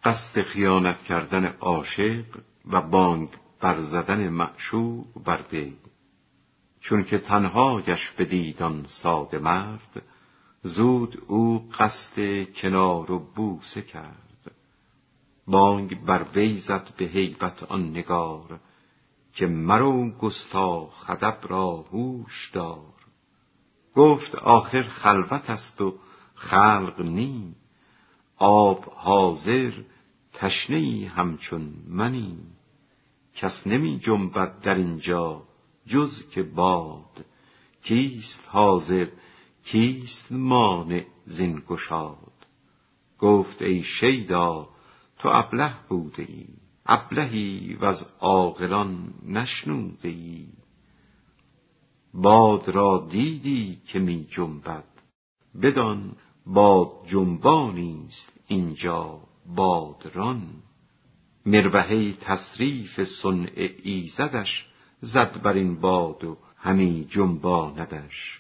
قصد خیانت کردن عاشق و بانگ برزدن معشوق بر وی. چون که تنهایش بدید آن ساده مرد، زود او قصد کنار و بوسه کرد. بانگ بر وی زد به هیبت آن نگار، که مرو گستاخ ادب را هوش دار. گفت آخر خلوت است و خلق نی، آب حاضر تشنه همچون منی. کس نمی جنبد در اینجا جز که باد، کیست حاضر کیست مانع زین گشاد. گفت ای شیدا تو ابله بوده ای، ابلهی و از عاقلان نشنوده ای. باد را دیدی که می جنبد، بدان باد جنبانیست اینجا بادران. مروحه تصریف صنع ایزدش، زد بر این باد و همی جنباندش.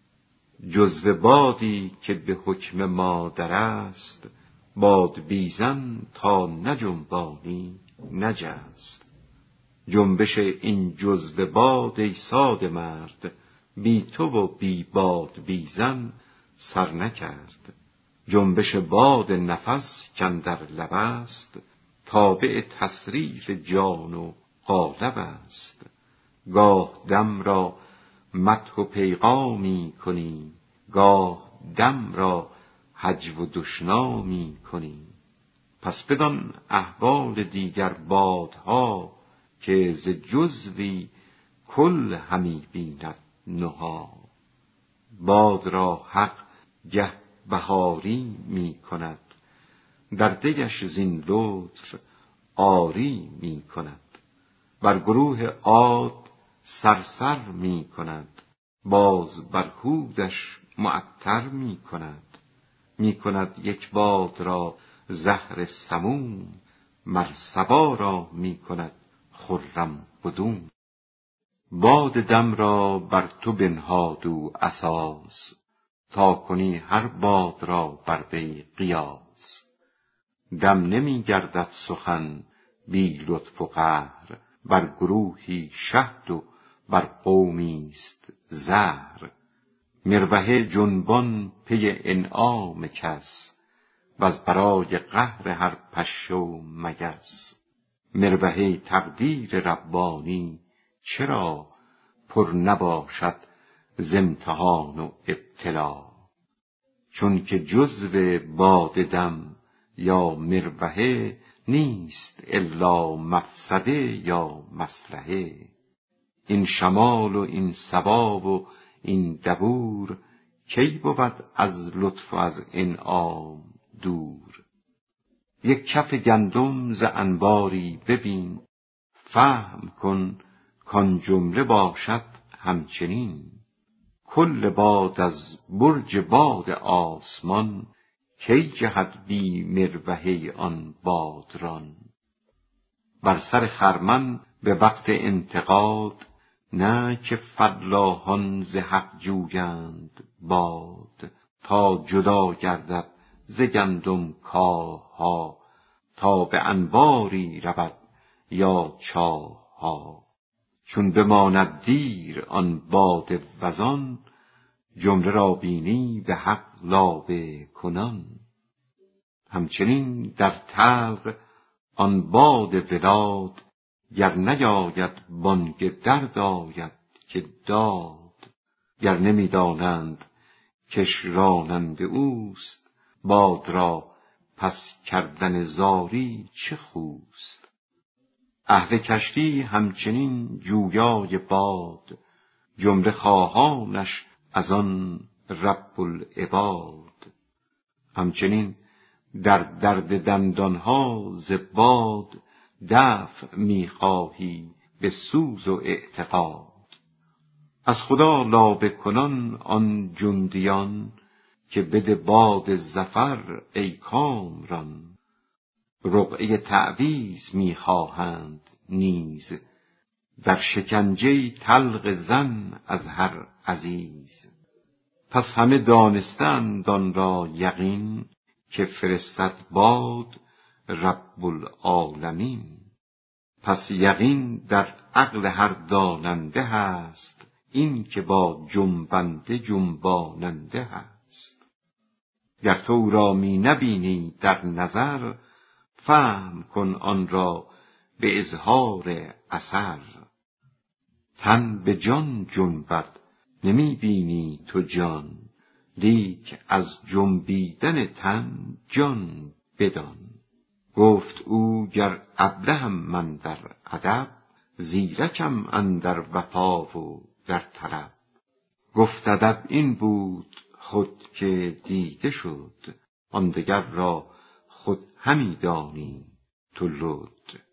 جزو بادی که به حکم مادر است، باد بیزن تا نجنبانی نجست. جنبش این جزو باد ای ساده مرد، بی تو و بی باد بیزن سر نکرد. جنبش باد نفس کاندر لب است، تابع تصریف جان و قالب است. گاه دم را مدح و پیغامی کنی، گاه دم را هجو و دشنامی کنی. پس بدان احوال دیگر بادها، که ز جزوی کل همی بیند نها. باد را حق گه بهاری می کند، در دگش زین لطف آری می کند. بر گروه عاد صرصر می کند، باز بر هودش معطر می کند. می کند یک باد را زهر سموم، مر صبا را می کند خرم قدوم. باد دم را بر تو بنهاد او اساس، تا کنی هر باد را بر وی قیاس. دم نمی گردد سخن بی لطف و قهر، بر گروهی شهد و بر قومیست زهر. مروحه جنبان پی انعام کس، وز برای قهر هر پشه و مگس. مروحه تقدیر ربانی چرا، پر نباشد ز امتحان و ابتلا. چون که جزو باد دم یا مروحه، نیست الا مفسده یا مصلحه. این شمال و این صبا و این دبور، کی بود از لطف و از انعام دور. یک کف گندم ز انباری ببین، فهم کن کان جمله باشد همچنین. کل باد از برج باد آسمان، کی جهد بی مروحه آن بادران. بر سر خرمن به وقت انتقاد، نه که فلاحان ز حق جویند باد. تا جدا گردد ز گندم کاه ها، تا به انباری رود یا چاه ها. چون بماند دیر آن باد وزان، جمله را بینی به حق لابه کنان. همچنین در طلق آن باد ولاد، گر نیاید بانگ درد آید که داد. گر نمی دانند کش راننده اوست، باد را پس کردن زاری چه خوست. اهل کشتی همچنین جویای باد، جمله خواهانش از آن رب العباد. همچنین در درد دندانها ز باد، دفع می خواهی به سوز و اعتقاد. از خدا لابه کنان آن جندیان، که بده باد ظفر ای کامران. رقعه تعویذ می خواهند نیز، در شکنجه طلق زن از هر عزیز. پس همه دانستند آن را یقین، که فرستد باد رب العالمین. پس یقین در عقل هر داننده هست، این که با جنبنده جنباننده هست. گر تو او را می نبینی در نظر، فهم کن آن را به اظهار اثر. تن به جان جنبد نمی بینی تو جان، لیک از جنبیدن تن جان بدان. گفت او گر ابلهم من در ادب، زیرکم اندر وفا و در طلب. گفت ادب این بود خود که دیده شد، آن دگر را خود همی دانی تو لد.